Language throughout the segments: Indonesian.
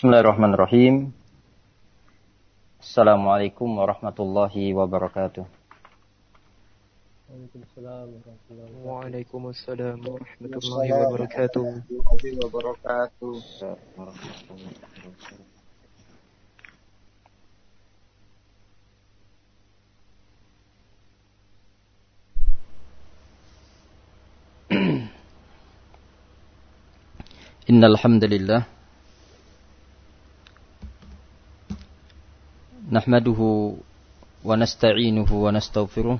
Bismillahirrahmanirrahim. Assalamualaikum warahmatullahi wabarakatuh. Waalaikumsalam warahmatullahi wabarakatuh. Innal hamdalillah nahmaduhu wa nasta'inuhu wa nastaghfiruh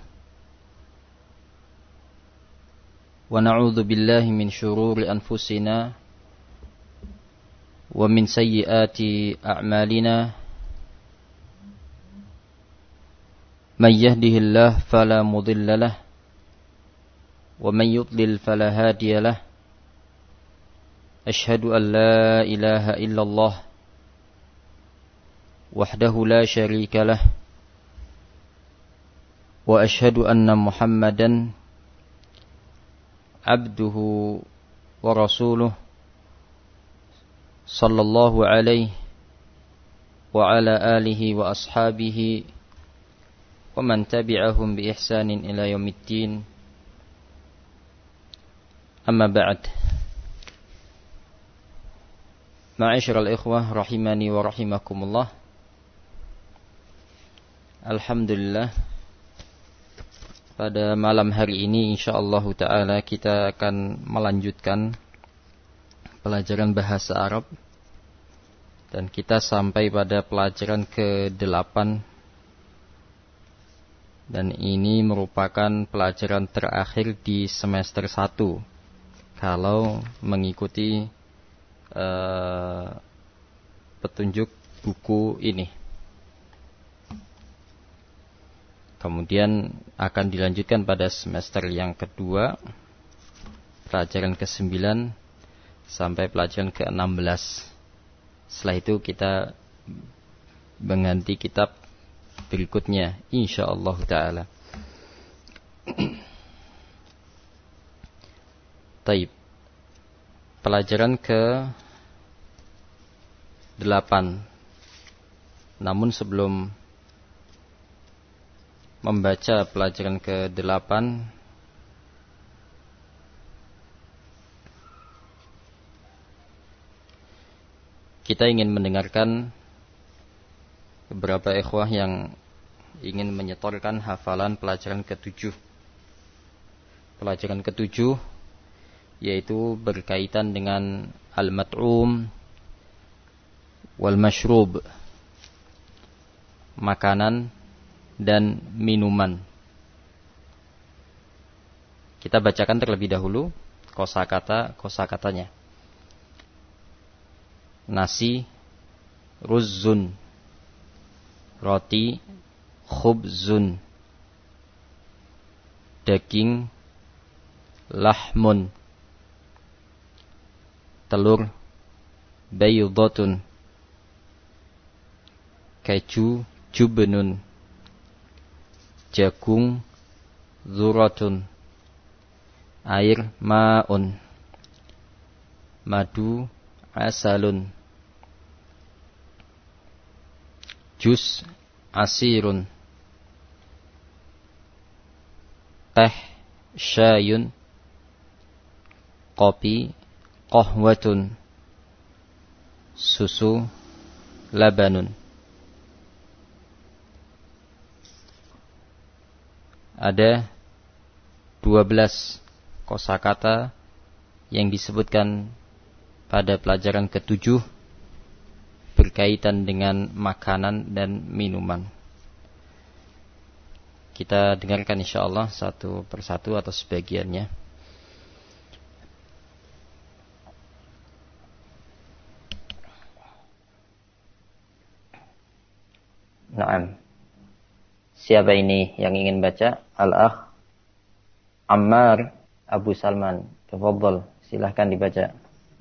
wa na'udzu billahi min shururi anfusina wa min sayyiati a'malina may yahdihillahu fala mudilla lahu wa may yudlil fala hadiya lahu ashhadu an la ilaha illallah wahdahu la syarika lah wa ashhadu anna Muhammadan abduhu wa rasuluh sallallahu alaihi wa ala alihi wa ashabihi wa man tabi'ahum bi ihsanin ila yaumiddin. Amma ba'd. Ma'asyiral ikhwah rahimani wa rahimakumullah. Alhamdulillah, pada malam hari ini insyaallah ta'ala kita akan melanjutkan pelajaran bahasa Arab. Dan kita sampai pada pelajaran ke-8. Dan ini merupakan pelajaran terakhir di semester 1 kalau mengikuti petunjuk buku ini. Kemudian akan dilanjutkan pada semester yang kedua, pelajaran ke-9 sampai pelajaran ke-16. Setelah itu kita mengganti kitab berikutnya insyaallah ta'ala. Taib. Pelajaran ke-8. Namun sebelum membaca pelajaran ke-8, kita ingin mendengarkan beberapa ikhwah yang ingin menyetorkan hafalan pelajaran ke-7. Pelajaran ke-7 yaitu berkaitan dengan al-mat'um wal mashrub, makanan dan minuman. Kita bacakan terlebih dahulu kosakatanya. Nasi, ruzzun, roti, khubzun, daging, lahmun, telur, baydatun, keju, jubnun, jagung, zuratun, air, ma'un, madu, asalun, jus, asirun, teh, syayun, kopi, qahwatun, susu, labanun. Ada 12 kosakata yang disebutkan pada pelajaran ke-7 berkaitan dengan makanan dan minuman. Kita dengarkan insyaallah satu persatu atau sebagiannya. Naam. Siapa ini yang ingin baca? Al-Akh Ammar Abu Salman. Tafadhal, silahkan dibaca.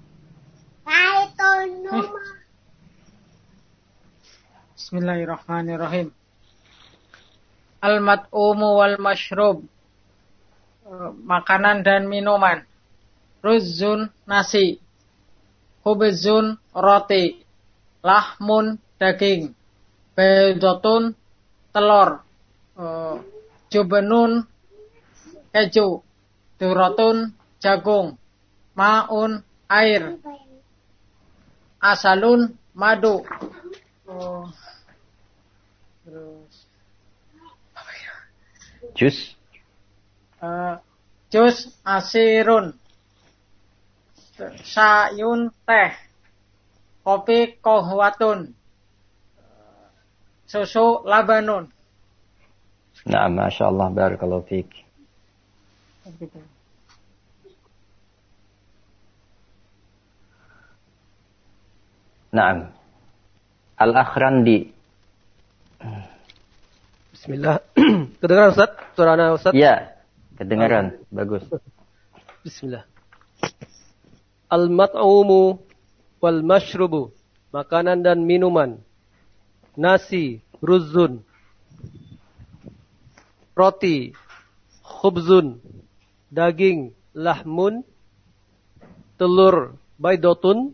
Bismillahirrahmanirrahim. Al-mat'umu wal mashrub, makanan dan minuman. Ruzzun, nasi. Khubzun, roti. lahmun, daging, baydotun, telur, jubnun, keju, durotun, jagung, maun, air, asalun, madu. Terus Jus. jus, asirun, sayun, teh, kopi, kohwatun, susu, labanun. Naam, masyaallah, barakallahu fiik. Naam. Al-Akhrandi. Bismillah. Kedengaran Ustaz? Suara anak Ustaz? Ya, kedengaran. Bagus. Bismillah. Al-mat'umu wal mashrubu. Makanan dan minuman. Nasi, ruzun. Roti, khubzun. Daging, lahmun. Telur, baydotun.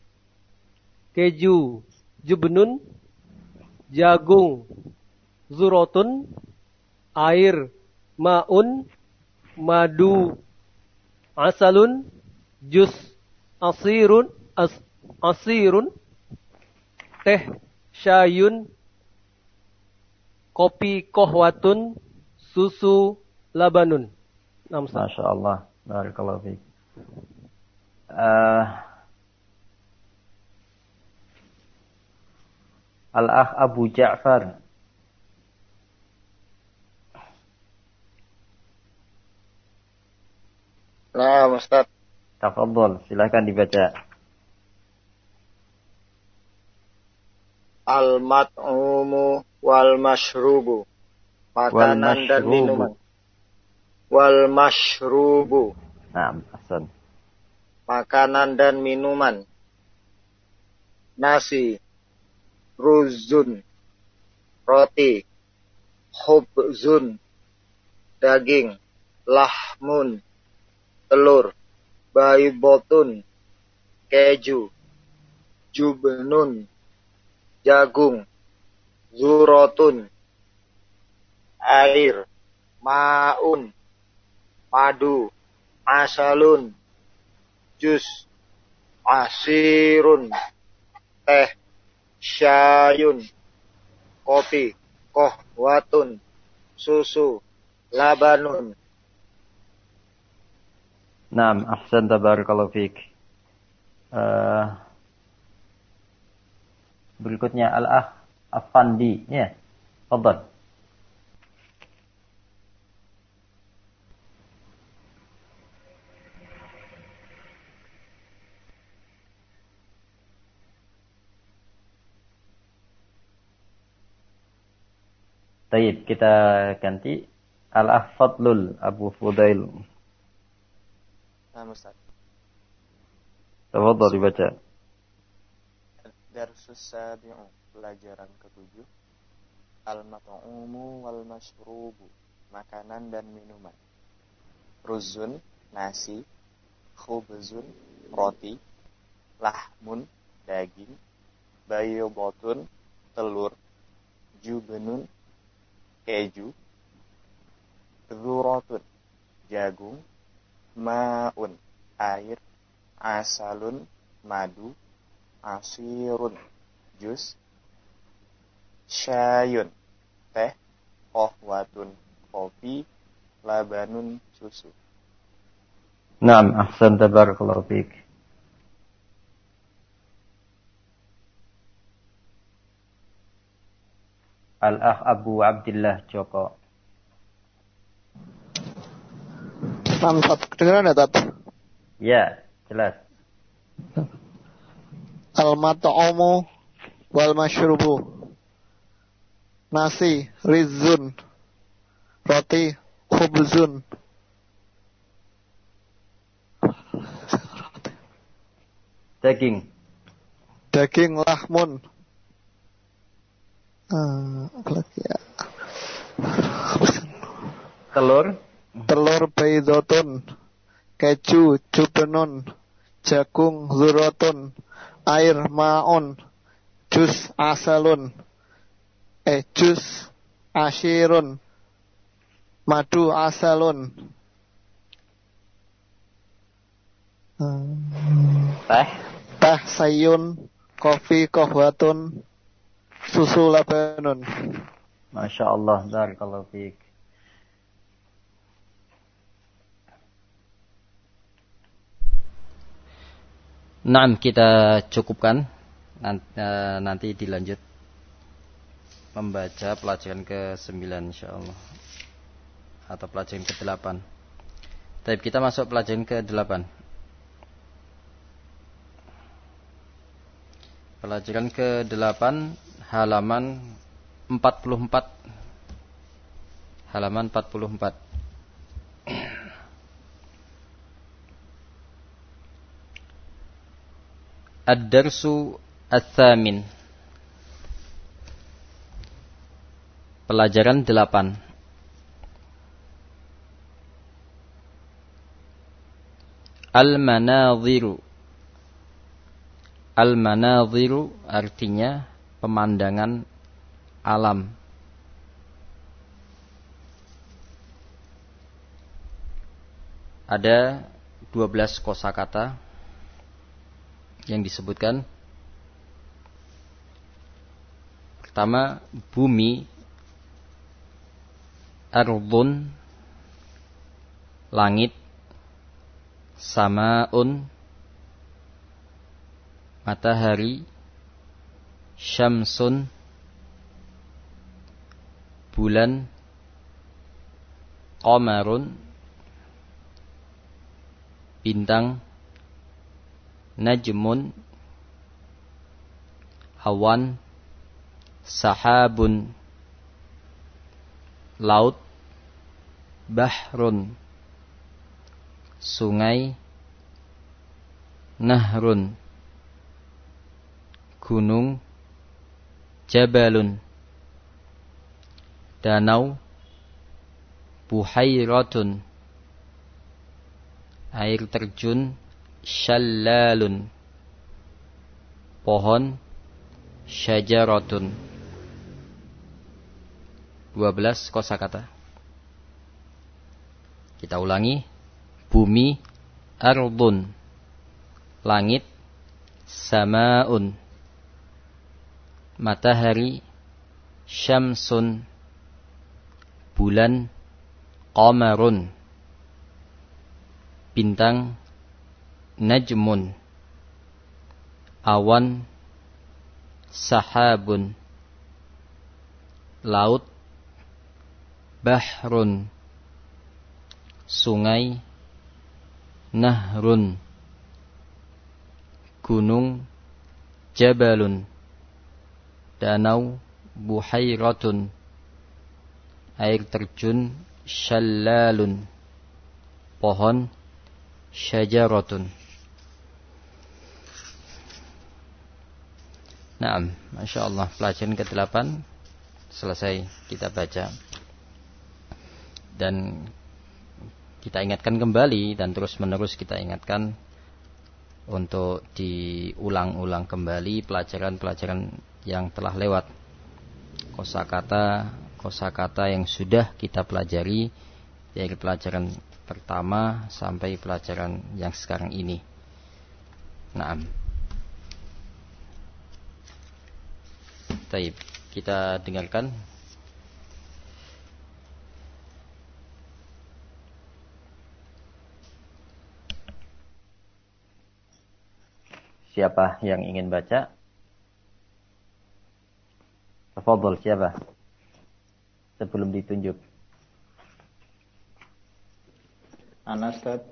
Keju, jubnun. Jagung, zurotun. Air, maun. Madu, asalun. Jus, asirun. Teh, syayun. Kopi, kohwatun. Susu, labanun. Masyaallah, barakallahu fiik. Al-Akh Abu Ja'far. Nah, Ustaz. Tafadhol, silakan dibaca. Al-mat'umu wal mashrubu. Makanan dan minuman. Wal mashrubu. Nah, ahsan. Makanan dan minuman. Nasi, ruzun, roti, khubzun, daging, lahmun, telur, baydotun, keju, jubnun, jagung, zurotun, air, maun, madu, asalun, jus, asirun, teh, syayun, kopi, kohwatun, susu, labanun. Naam, ahsan, tabarakallahu fiik. Berikutnya Al-Akh Afandi, ya. Tafadhol. Baik, kita ganti Al-Akh Fadlul Abu Fudail. Nah, Ustaz. Tafadhol dibaca. Darsus sabi'u, pelajaran ke-7. Al-mat'umu wal mashrubu, makanan dan minuman. Ruzun, nasi. Khubzun, roti. Lahmun, daging. Baydotun, telur. Jubnun, keju. Zurotun, jagung. Maun, air. Asalun, madu. Asirun, jus. Syayun, teh. Kohwatun, kopi. Labanun, susu. Naam, ahsan, tabarakallahu fiik. Al-Akh Abu Abdillah Joko. Nah, Ustaz. Kedengaran ya, Tat? Ya, jelas. Al-mat'umu wal mashrubu. Nasi, rizun, roti, khubzun. Daging. Daging, lahmun. Apa lagi ya? Telur. Telur, baydotun, keju, jubnun, jagung, zurotun, air, maun, Jus asalun. Jus ashirun. Madu asalun. Teh. Teh sayun. Kopi kohwatun. Susu labanun. Masya Allah, barakallahu fiik. Naam, kita cukupkan. Nanti dilanjut membaca pelajaran ke-9 insyaallah. Atau pelajaran ke-8. Tapi kita masuk pelajaran ke-8. Pelajaran ke-8 halaman 44. Halaman 44. Ad-darsu ats-tsamin. Pelajaran 8. Al-manadhiru. Al-manadhiru artinya pemandangan alam. Ada 12 kosakata yang disebutkan. Pertama, bumi, ardun, langit, samaun, matahari, syamsun, bulan, qamarun, bintang, najmun, awan, sahabun, laut, bahrun, sungai, nahrun, gunung, jabalun, danau, buhairatun, air terjun, shallalun, pohon, syajaratun. 12 kosakata. Kita ulangi. Bumi, ardun, langit, samaun, matahari, syamsun, bulan, qamarun, bintang, najmun, awan, sahabun, laut, bahrun, sungai, nahrun, gunung, jabalun, danau, buhairatun, air terjun, shallalun, pohon, syajaratun. Naam, Masya Allah, pelajaran ke-8 selesai kita baca. Dan kita ingatkan kembali dan terus menerus kita ingatkan untuk diulang-ulang kembali pelajaran-pelajaran yang telah lewat. Kosakata yang sudah kita pelajari dari pelajaran pertama sampai pelajaran yang sekarang ini. Naam. Baik, kita dengarkan. Siapa yang ingin baca? Tafadhol, siapa? Sebelum ditunjuk. Ana Ustaz.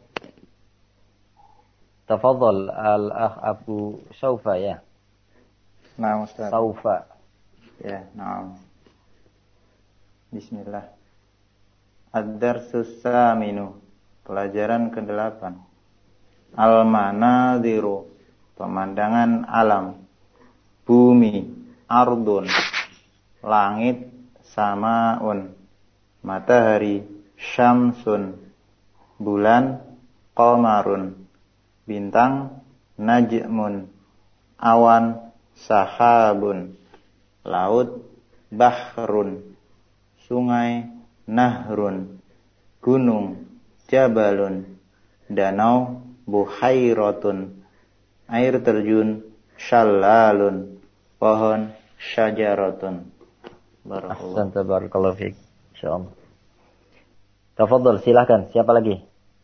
Tafadhol al-akh Abu Saufa ya. Nah, Ustaz. Saufa. Ya, nah. Bismillah. Ad-darsus saminu. Pelajaran ke-8. Al-manadhiru. Pemandangan alam. Bumi, ardun, langit, samaun, matahari, syamsun, bulan, qamarun, bintang, najmun, awan, sahabun, laut, bahrun, sungai, nahrun, gunung, jabalun, danau, buhairatun, air terjun, syalalun, pohon, syajaratun. Ahsan, barakallahu fiik. Insyaallah. Tafadhal, silakan. Siapa lagi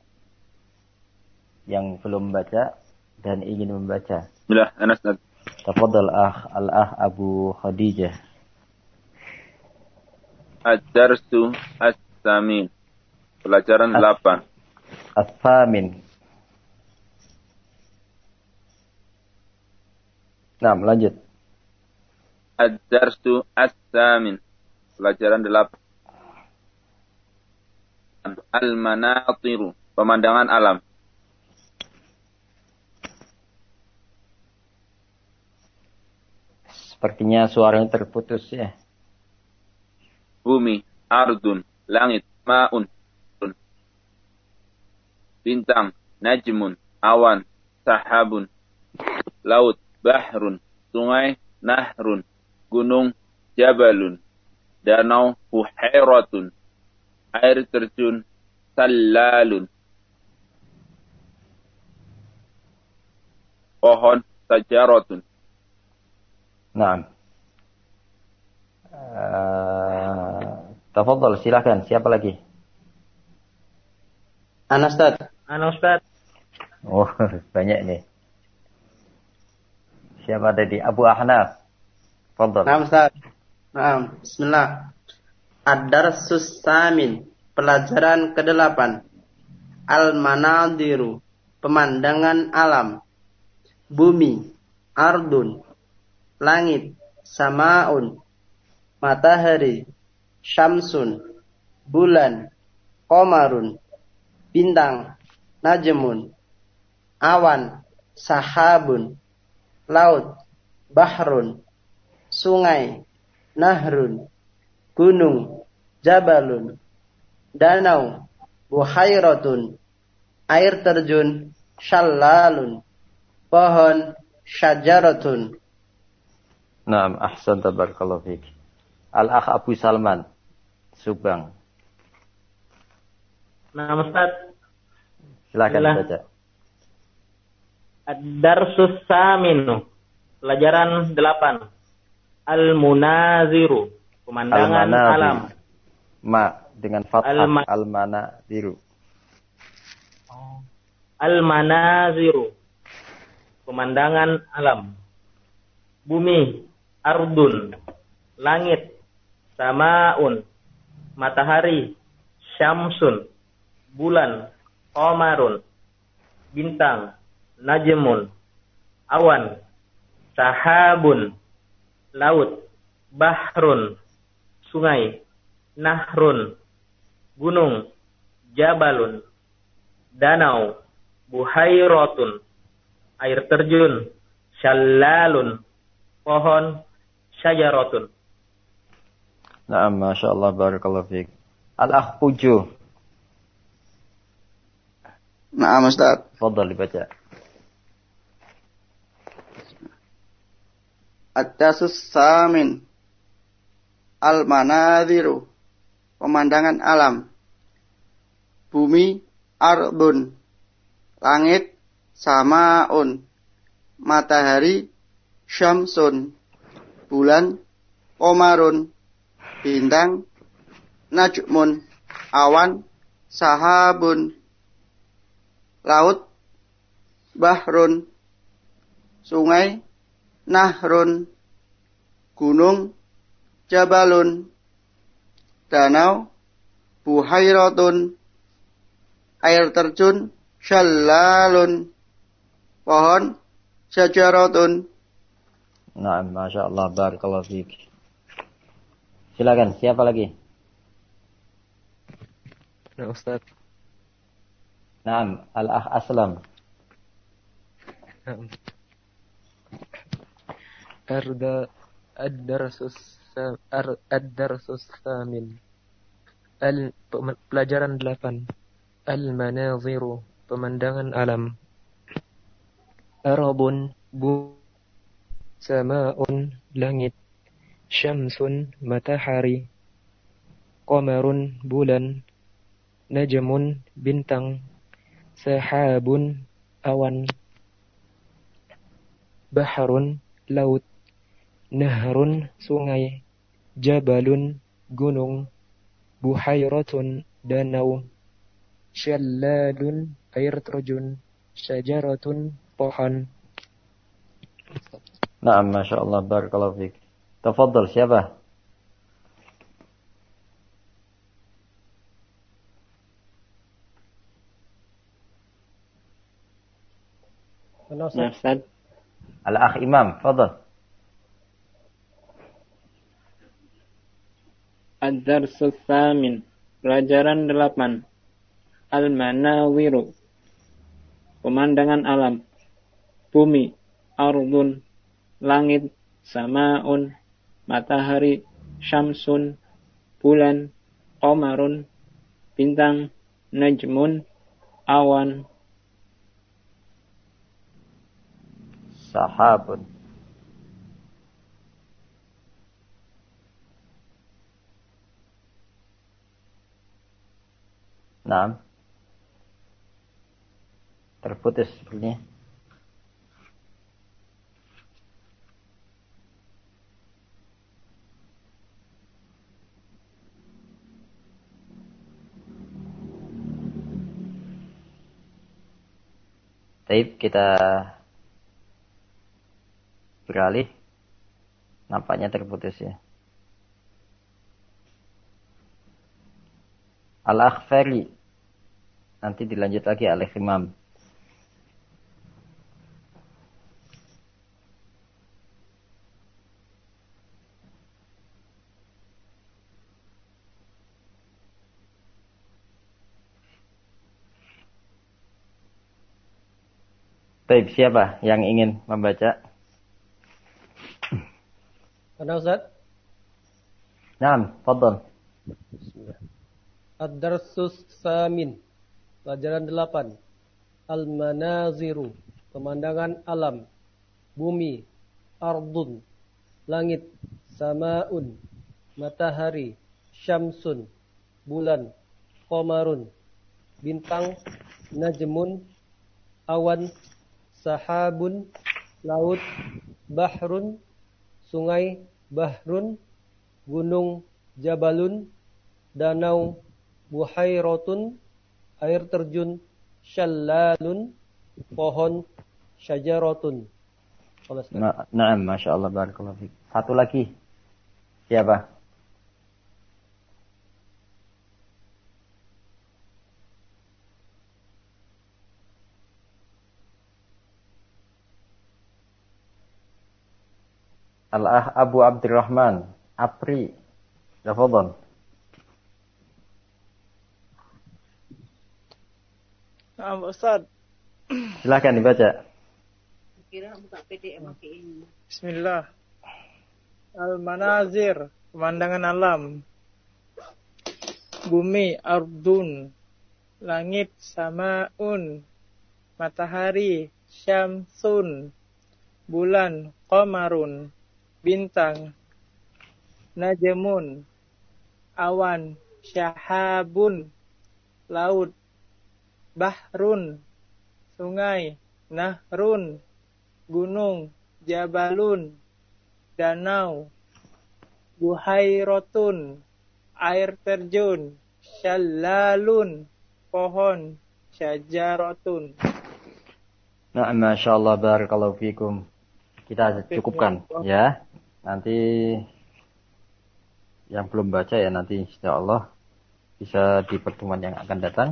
yang belum membaca dan ingin membaca? Bismillah, Anas. Tafadhal al-akh Abu Khadijah. Ad-darsu as-samin. Pelajaran 8. As-samin. Nah, lanjut. Ad-darsu as-samin. Pelajaran 8. Al-manatiru. Pemandangan alam. Sepertinya suaranya terputus ya. Bumi, ardun, langit, ma'un, bintang, najmun, awan, sahabun, laut, bahrun, sungai, nahrun, gunung, jabalun, danau, buhairatun, air terjun, salalun, pohon, sajaratun. Naam. Tafadhal, silakan. Siapa lagi? Ana Ustaz. Oh, banyak nih. Siapa tadi? Abu Ahnaf. Tafadhal. Naam Ustaz. Naam. Bismillah. Ad-darsus samin. Pelajaran ke-8. Al-manadiru. Pemandangan alam. Bumi. Ardun. Langit. Samaun. Matahari. Syamsun. Bulan. Qamarun. Bintang. Najmun. Awan. Sahabun. Laut. Bahrun. Sungai. Nahrun. Gunung. Jabalun. Danau. Buhairatun. Air terjun. Syalalun. Pohon. Syajaratun. Naam, ahsan, tabarakallahu fiik. Al-akh Abu Salman, Subang. Nah, Ustaz. Silakan baca. Ad-darsus saminu. Pelajaran 8. Al-munaziru. Pemandangan alam. Ma dengan fathah al-manaziru. Al-manaziru. Pemandangan alam. Bumi, ardun, langit, samaun, matahari, syamsun, bulan, qamarun, bintang, najmun, awan, sahabun, laut, bahrun, sungai, nahrun, gunung, jabalun, danau, buhairatun, air terjun, syalalun, pohon, syajaratun. Naam, masyaallah, barakallahu fiik. Al-akh Puju. Naam Ustaz. Tafadhal dibaca. Ad-darsus samin. Al-manadiru. Pemandangan alam. Bumi, ardun. Langit, samaun. Matahari, syamsun. Bulan, qamarun. Bintang, najmun. Awan, sahabun. Laut, bahrun. Sungai, nahrun. Gunung, jabalun. Danau, buhairatun. Air terjun, syalalun. Pohon, syajaratun. Naam, masyaallah, barakallahu fiik. Silakan, siapa lagi? Nah, Ustaz. Naam, al-akh Aslam. Ad-darsus samin. Pelajaran 8. Al-manaziru. Pemandangan alam. Arabun, Sama'un, langit. Syamsun, matahari. Qamarun, bulan. Najmun, bintang. Sahabun, awan. Bahrun, laut. Nahrun, sungai. Jabalun, gunung. Buhairatun, danau. Shallalun, air terjun. Syajaratun, pohon. Naam, Masya Allah, barakallahu fiik. Tafadhal, siapa? Ustaz. Al-Akh Imam, tafadhal. Ad-Darsus Tsamin. Pelajaran 8. Al-Manawiru. Pemandangan alam. Bumi, ardun, langit, samaun, matahari, syamsun, bulan, qamarun, bintang, najmun, awan, Sahabun. Naam. Terputus sepertinya. Baik, kita beralih. Nampaknya terputus ya. Al-Akhfari. Nanti dilanjut lagi oleh Imam. Baik, siapa yang ingin membaca? Ada Ustaz? Naam, fadhal. Ad-Darsus Tsamin. Pelajaran 8. Al-Manaziru. Pemandangan alam. Bumi, ardun, langit, samaun, matahari, syamsun, bulan, qamarun, bintang, najmun, awan, sahabun, laut, bahrun, sungai, bahrun, gunung, jabalun, danau, buhairatun, air terjun, shallalun, pohon, syajaratun. Naam, Masya Allah, barakallahu fiik. Satu lagi. Siapa? Abu Abdurrahman Apri. Tafadhal. Nah, Ustaz. Silakan dibaca. Bismillah. Al-Manazir, pemandangan alam. Bumi, ardun, langit, samaun, matahari, syamsun, bulan, qamarun, bintang, najmun, awan, syahabun, laut, bahrun, sungai, nahrun, gunung, jabalun, danau, buhairatun, air terjun, shallalun, pohon, syajaratun. Nah, Masya Allah, barakallahu fikum. Kita cukupkan ya. Nanti yang belum baca ya nanti insya Allah bisa di pertemuan yang akan datang.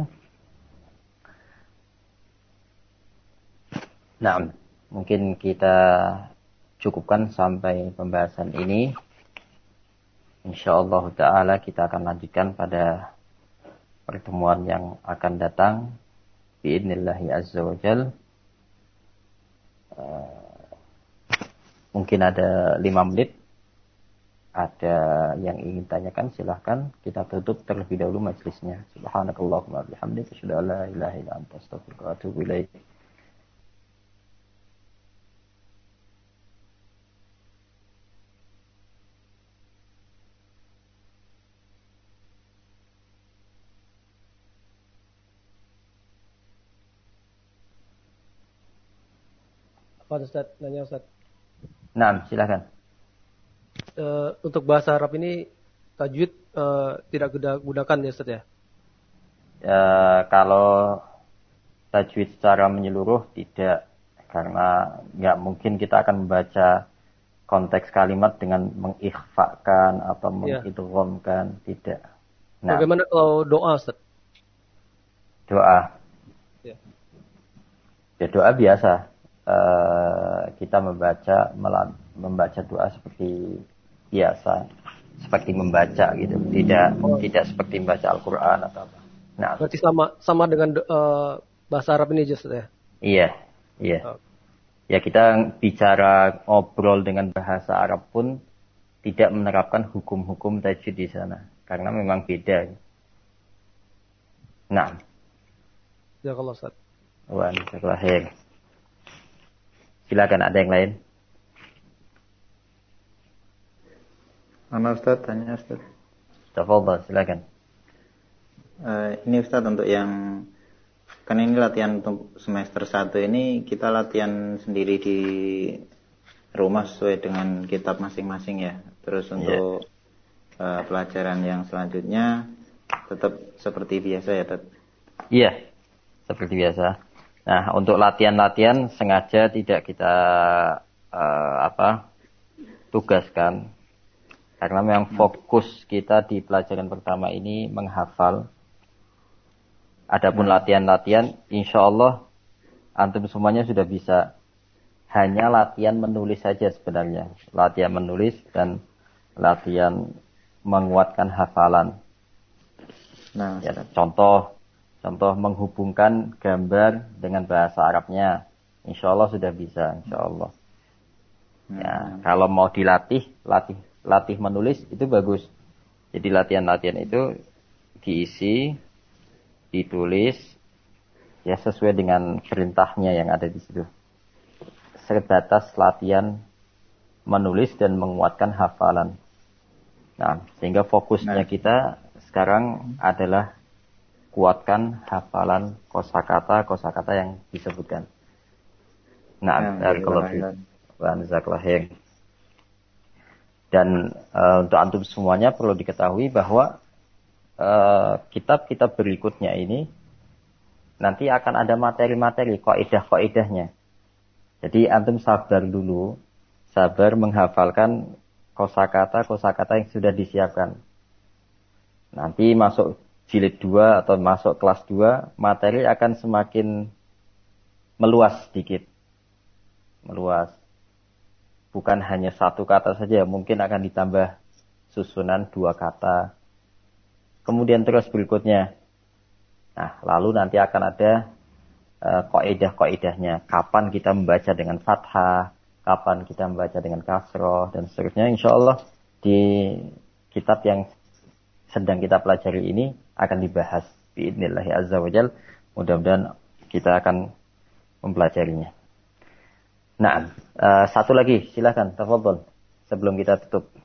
Nah, mungkin kita cukupkan sampai pembahasan ini. InsyaAllah ta'ala kita akan lanjutkan pada pertemuan yang akan datang. Bi'idnillahi azza wa jal. Mungkin ada 5 menit. Ada yang ingin tanyakan silahkan. Kita tutup terlebih dahulu majelisnya. Subhanakallahumma bihamdika asyhadu an la ilaha illa anta astaghfiruka wa atubu ilaik. Ustaz, nanya Ustaz. Nah, silakan. Untuk bahasa Arab ini tajwid tidak gunakan ya Ustaz ya? Kalau tajwid secara menyeluruh tidak, karena nggak mungkin kita akan membaca konteks kalimat dengan mengikhfakan atau mengidghamkan, tidak. Nah, bagaimana kalau doa Ustaz? Doa. Ya. Ya, doa biasa. Kita membaca doa seperti biasa, seperti membaca gitu, tidak seperti membaca Al-Qur'an atau apa. Nah, berarti sama dengan bahasa Arab ini just ya? Iya. Ya, kita bicara ngobrol dengan bahasa Arab pun tidak menerapkan hukum-hukum tajwid di sana, karena memang beda. Nah. Jazakallah Ustaz. Wa jazakallahu. Silakan, ada yang lain? Mana Ustaz, tanya Ustaz. Tafadhal, silakan. Ini Ustaz untuk yang kan ini latihan untuk semester 1 ini kita latihan sendiri di rumah sesuai dengan kitab masing-masing ya. Terus untuk pelajaran yang selanjutnya tetap seperti biasa ya, Tad? Iya, seperti biasa. Nah, untuk latihan-latihan sengaja tidak kita tugaskan, karena memang fokus kita di pelajaran pertama ini menghafal. Adapun latihan-latihan, insya Allah antum semuanya sudah bisa. Hanya latihan menulis saja sebenarnya, latihan menulis dan latihan menguatkan hafalan. Nah, ya, contoh menghubungkan gambar dengan bahasa Arabnya, insya Allah sudah bisa, insya Allah. Ya, kalau mau dilatih, latih menulis itu bagus. Jadi latihan-latihan itu diisi, ditulis, ya sesuai dengan perintahnya yang ada di situ. Sebatas latihan menulis dan menguatkan hafalan. Nah, sehingga fokusnya kita sekarang adalah kuatkan hafalan kosakata yang disebutkan. Nah, dan untuk antum semuanya perlu diketahui bahwa kitab-kitab berikutnya ini nanti akan ada materi-materi kaidah-kaidahnya. Jadi antum sabar dulu, sabar menghafalkan kosakata yang sudah disiapkan. Nanti masuk jilid 2 atau masuk kelas 2, materi akan semakin meluas sedikit. Meluas. Bukan hanya satu kata saja, mungkin akan ditambah susunan 2 kata. Kemudian terus berikutnya. Nah, lalu nanti akan ada kaidah-kaidahnya. Kapan kita membaca dengan fathah, kapan kita membaca dengan kasroh, dan seterusnya. Insya Allah di kitab yang sedang kita pelajari ini akan dibahas biidznillah azza wa jalla. Mudah-mudahan kita akan mempelajarinya. Nah, satu lagi, silakan, tafadhol, sebelum kita tutup.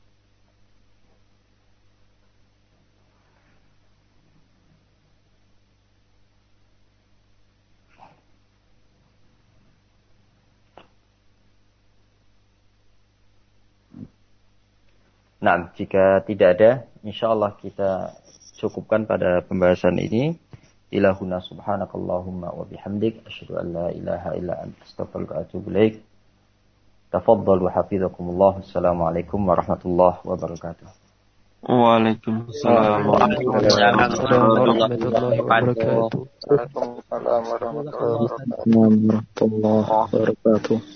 Nah, jika tidak ada, insyaallah kita cukupkan pada pembahasan ini. Ilahuna subhanakallahumma wa bihamdik asyhadu an la ilaha illa anta astaghfiruka wa atubu ilaik. Tafadhalu hafizakumullah. Assalamualaikum warahmatullahi wabarakatuh. Waalaikumsalam warahmatullahi wabarakatuh. Waalaikumsalam warahmatullahi wabarakatuh.